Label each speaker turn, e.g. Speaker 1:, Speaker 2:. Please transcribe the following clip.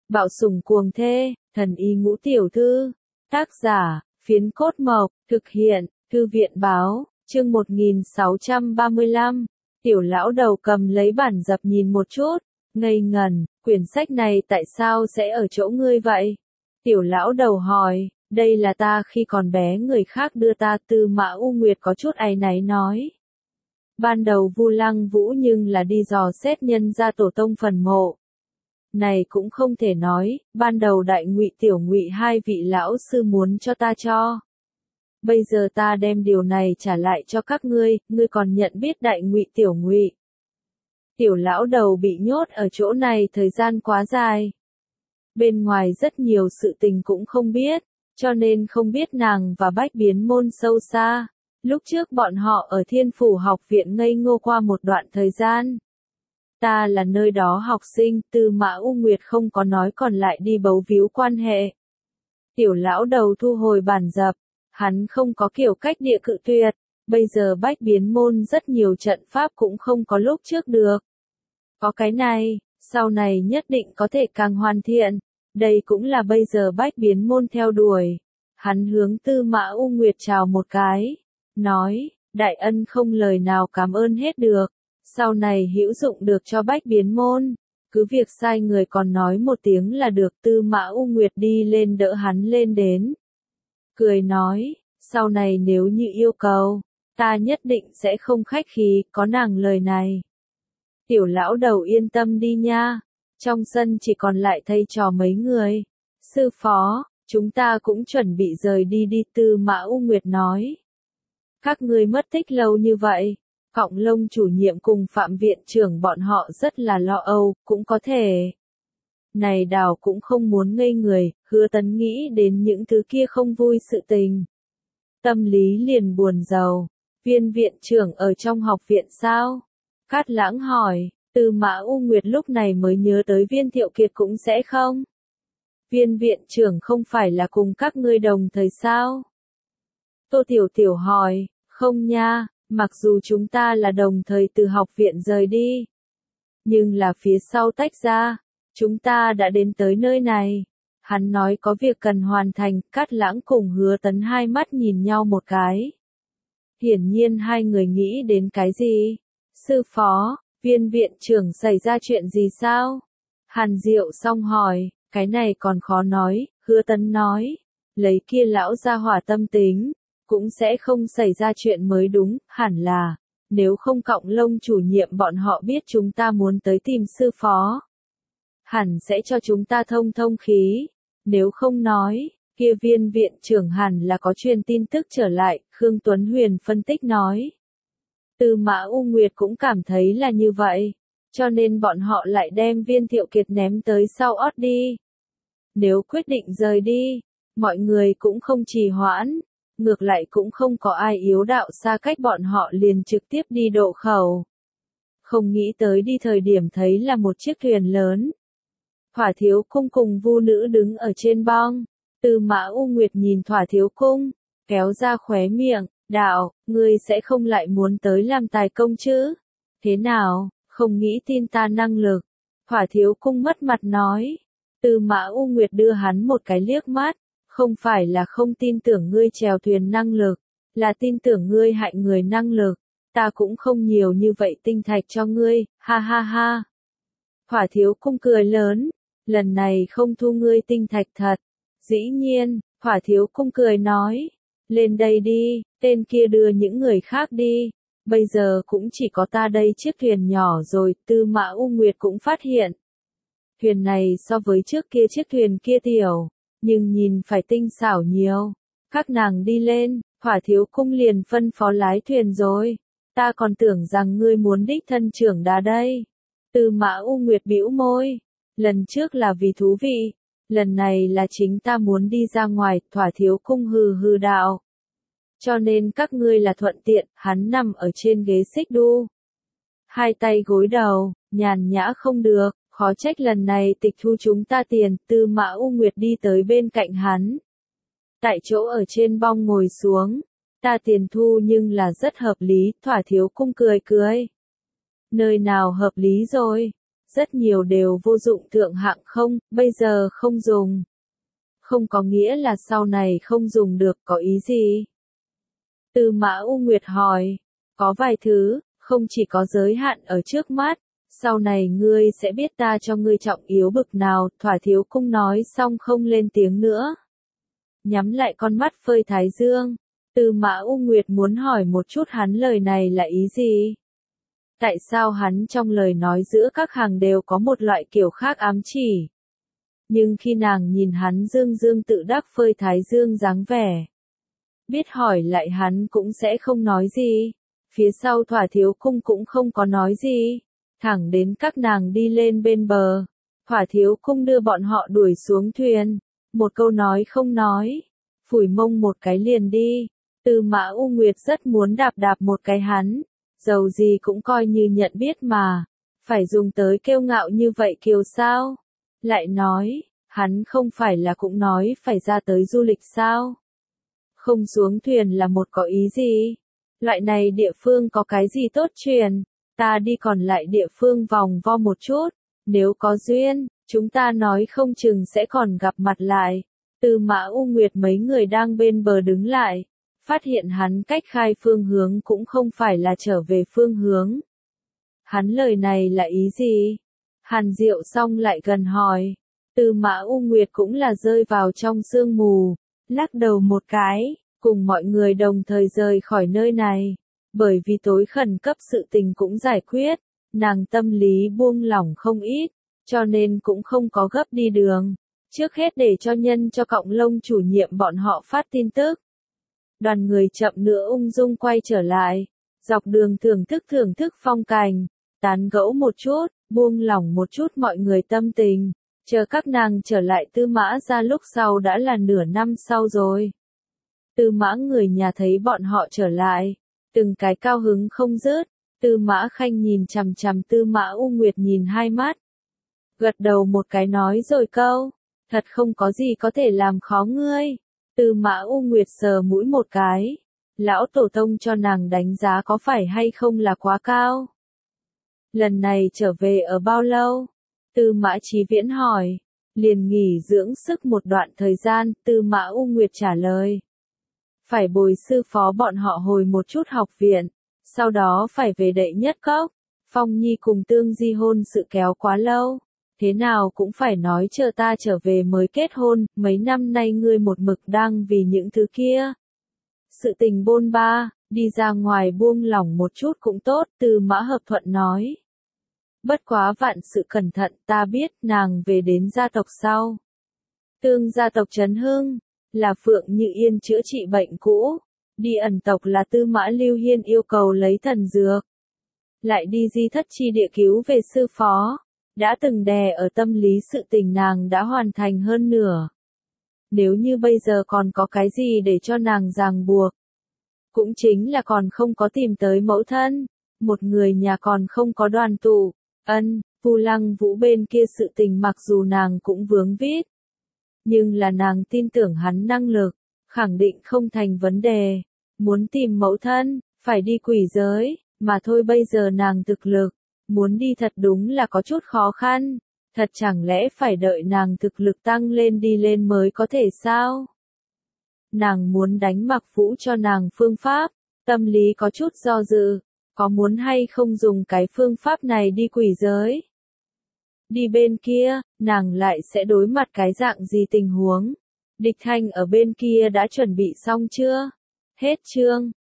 Speaker 1: Bạo sủng cuồng thê, thần y ngũ tiểu thư. Tác giả, Phiến Cốt Mộc, thực hiện, Thư viện báo, chương 1635. Tiểu lão đầu cầm lấy bản dập nhìn một chút, ngây ngần, quyển sách này tại sao sẽ ở chỗ ngươi vậy? Tiểu lão đầu hỏi, đây là ta khi còn bé người khác đưa ta. Tư Mã U Nguyệt có chút áy náy nói. Ban đầu Vu Lăng Vũ nhưng là đi dò xét nhân gia tổ tông phần mộ. Này cũng không thể nói, ban đầu Đại Ngụy Tiểu Ngụy hai vị lão sư muốn cho ta cho. Bây giờ ta đem điều này trả lại cho các ngươi còn nhận biết Đại Ngụy Tiểu Ngụy. Tiểu lão đầu bị nhốt ở chỗ này thời gian quá dài. Bên ngoài rất nhiều sự tình cũng không biết, cho nên không biết nàng và Bách Biến Môn sâu xa. Lúc trước bọn họ ở Thiên Phủ học viện ngây ngô qua một đoạn thời gian. Ta là nơi đó học sinh. Tư Mã U Nguyệt không có nói còn lại đi bấu víu quan hệ. Tiểu lão đầu thu hồi bản dập, hắn không có kiểu cách địa cự tuyệt, bây giờ Bách Biến Môn rất nhiều trận pháp cũng không có lúc trước được. Có cái này, sau này nhất định có thể càng hoàn thiện, đây cũng là bây giờ Bách Biến Môn theo đuổi. Hắn hướng Tư Mã U Nguyệt chào một cái, nói, đại ân không lời nào cảm ơn hết được. Sau này hữu dụng được cho Bách Biến Môn, cứ việc sai người còn nói một tiếng là được. Tư Mã U Nguyệt đi lên đỡ hắn lên đến. Cười nói, sau này nếu như yêu cầu, ta nhất định sẽ không khách khí, có nàng lời này. Tiểu lão đầu yên tâm đi nha, trong sân chỉ còn lại thầy trò mấy người. Sư phó, chúng ta cũng chuẩn bị rời đi đi. Tư Mã U Nguyệt nói. Các ngươi mất tích lâu như vậy. Cọng lông chủ nhiệm cùng Phạm viện trưởng bọn họ rất là lo âu, cũng có thể. Này đào cũng không muốn ngây người, Hứa Tấn nghĩ đến những thứ kia không vui sự tình. Tâm lý liền buồn rầu. Viên viện trưởng ở trong học viện sao? Cát Lãng hỏi. Tư Mã U Nguyệt lúc này mới nhớ tới Viên Thiệu Kiệt cũng sẽ không. Viên viện trưởng không phải là cùng các ngươi đồng thời sao? Tô Tiểu Tiểu hỏi. Không nha. Mặc dù chúng ta là đồng thời từ học viện rời đi, nhưng là phía sau tách ra, chúng ta đã đến tới nơi này. Hắn nói có việc cần hoàn thành. Cát Lãng cùng Hứa Tấn hai mắt nhìn nhau một cái. Hiển nhiên hai người nghĩ đến cái gì? Sư phó, Viên viện trưởng xảy ra chuyện gì sao? Hàn Diệu Song hỏi. Cái này còn khó nói. Hứa Tấn nói, lấy kia lão gia hỏa tâm tính, cũng sẽ không xảy ra chuyện mới đúng. Hẳn là, nếu không cọng lông chủ nhiệm bọn họ biết chúng ta muốn tới tìm sư phó, hẳn sẽ cho chúng ta thông thông khí. Nếu không nói, kia Viên viện trưởng hẳn là có truyền tin tức trở lại. Khương Tuấn Huyền phân tích nói. Tư Mã U Nguyệt cũng cảm thấy là như vậy, cho nên bọn họ lại đem Viên Thiệu Kiệt ném tới sau ót đi. Nếu quyết định rời đi, mọi người cũng không trì hoãn. Ngược lại cũng không có ai yếu đạo xa cách bọn họ liền trực tiếp đi độ khẩu. Không nghĩ tới đi thời điểm thấy là một chiếc thuyền lớn. Thỏa Thiếu Cung cùng Vu Nữ đứng ở trên bong. Tư Mã U Nguyệt nhìn Thỏa Thiếu Cung, kéo ra khóe miệng, đạo, ngươi sẽ không lại muốn tới làm tài công chứ? Thế nào, không nghĩ tin ta năng lực? Thỏa Thiếu Cung mất mặt nói. Tư Mã U Nguyệt đưa hắn một cái liếc mắt. Không phải là không tin tưởng ngươi chèo thuyền năng lực, là tin tưởng ngươi hại người năng lực. Ta cũng không nhiều như vậy tinh thạch cho ngươi, ha ha ha. Thỏa Thiếu Cung cười lớn, lần này không thu ngươi tinh thạch thật. Dĩ nhiên, Thỏa Thiếu Cung cười nói, lên đây đi, tên kia đưa những người khác đi. Bây giờ cũng chỉ có ta đây chiếc thuyền nhỏ rồi. Tư Mã U Nguyệt cũng phát hiện. Thuyền này so với trước kia chiếc thuyền kia tiểu, nhưng nhìn phải tinh xảo nhiều. Các nàng đi lên, Thỏa Thiếu Cung liền phân phó lái thuyền rồi. Ta còn tưởng rằng ngươi muốn đích thân trưởng đá đây. Tư Mã U Nguyệt bĩu môi. Lần trước là vì thú vị, lần này là chính ta muốn đi ra ngoài. Thỏa Thiếu Cung hừ hừ đạo. Cho nên các ngươi là thuận tiện. Hắn nằm ở trên ghế xích đu, hai tay gối đầu, nhàn nhã không được. Khó trách lần này tịch thu chúng ta tiền. Tư Mã U Nguyệt đi tới bên cạnh hắn, tại chỗ ở trên bong ngồi xuống. Ta tiền thu nhưng là rất hợp lý. Thỏa Thiếu Cung cười cười. Nơi nào hợp lý rồi? rất nhiều đều vô dụng thượng hạng không, bây giờ không dùng. Không có nghĩa là sau này không dùng được, có ý gì? Tư Mã U Nguyệt hỏi, có vài thứ, không chỉ có giới hạn ở trước mắt, sau này ngươi sẽ biết ta cho ngươi trọng yếu bực nào, Thỏa Thiếu Cung nói xong không lên tiếng nữa. Nhắm lại con mắt phơi thái dương, Tư Mã U Nguyệt muốn hỏi một chút hắn lời này là ý gì? Tại sao hắn trong lời nói giữa các hàng đều có một loại kiểu khác ám chỉ? Nhưng khi nàng nhìn hắn dương dương tự đắc phơi thái dương dáng vẻ, biết hỏi lại hắn cũng sẽ không nói gì. Phía sau Thỏa Thiếu Cung cũng không có nói gì. Thẳng đến các nàng đi lên bên bờ. Thỏa Thiếu Cung đưa bọn họ đuổi xuống thuyền. Một câu nói không nói. Phủi mông một cái liền đi. Tư Mã U Nguyệt rất muốn đạp đạp một cái hắn. Dầu gì cũng coi như nhận biết mà. Phải dùng tới kiêu ngạo như vậy kiều sao? Lại nói, hắn không phải là cũng nói phải ra tới du lịch sao? Không xuống thuyền là một có ý gì? Loại này địa phương có cái gì tốt truyền? Ta đi còn lại địa phương vòng vo một chút. Nếu có duyên, chúng ta nói không chừng sẽ còn gặp mặt lại. Tư Mã U Nguyệt mấy người đang bên bờ đứng lại. Phát hiện hắn cách khai phương hướng cũng không phải là trở về phương hướng. Hắn lời này là ý gì? Hàn Diệu xong lại gần hỏi. Tư Mã U Nguyệt cũng là rơi vào trong sương mù. Lắc đầu một cái, cùng mọi người đồng thời rời khỏi nơi này. Bởi vì tối khẩn cấp sự tình cũng giải quyết, nàng tâm lý buông lỏng không ít, cho nên cũng không có gấp đi đường. Trước hết để cho nhân cho Cọng Lông chủ nhiệm bọn họ phát tin tức. Đoàn người chậm nữa ung dung quay trở lại, dọc đường thưởng thức phong cảnh, tán gẫu một chút, buông lỏng một chút mọi người tâm tình. Chờ các nàng trở lại Tư Mã ra lúc sau đã là nửa năm sau rồi. Tư Mã người nhà thấy bọn họ trở lại, từng cái cao hứng không dứt. Tư Mã Khanh nhìn chằm chằm Tư Mã U Nguyệt nhìn hai mắt. Gật đầu một cái nói rồi câu, thật không có gì có thể làm khó ngươi. Tư Mã U Nguyệt sờ mũi một cái, lão tổ tông cho nàng đánh giá có phải hay không là quá cao. Lần này trở về ở bao lâu? Tư Mã Chí Viễn hỏi. Liền nghỉ dưỡng sức một đoạn thời gian, Tư Mã U Nguyệt trả lời. Phải bồi sư phó bọn họ hồi một chút học viện, sau đó phải về đệ nhất cốc. Phong Nhi cùng Tương Di hôn sự kéo quá lâu, thế nào cũng phải nói chờ ta trở về mới kết hôn, mấy năm nay ngươi một mực đang vì những thứ kia. Sự tình bôn ba, đi ra ngoài buông lỏng một chút cũng tốt, Tư Mã Hợp Thuận nói. Bất quá vạn sự cẩn thận, ta biết nàng về đến gia tộc sau. Tương gia tộc Trấn Hưng, là Phượng Như Yên chữa trị bệnh cũ. Đi ẩn tộc là Tư Mã Lưu Hiên yêu cầu lấy thần dược. Lại đi di thất chi địa cứu về sư phó. Đã từng đè ở tâm lý sự tình nàng đã hoàn thành hơn nửa. Nếu như bây giờ còn có cái gì để cho nàng ràng buộc. Cũng chính là còn không có tìm tới mẫu thân. Một người nhà còn không có đoàn tụ. Vu Lăng Vũ bên kia sự tình mặc dù nàng cũng vướng vít. Nhưng là nàng tin tưởng hắn năng lực, khẳng định không thành vấn đề. Muốn tìm mẫu thân, phải đi quỷ giới, mà thôi bây giờ nàng thực lực, muốn đi thật đúng là có chút khó khăn. Thật chẳng lẽ phải đợi nàng thực lực tăng lên đi lên mới có thể sao? Nàng muốn đánh Mặc Vũ cho nàng phương pháp, tâm lý có chút do dự, có muốn hay không dùng cái phương pháp này đi quỷ giới? Đi bên kia, nàng lại sẽ đối mặt cái dạng gì tình huống? Địch Thanh ở bên kia đã chuẩn bị xong chưa? Hết chương.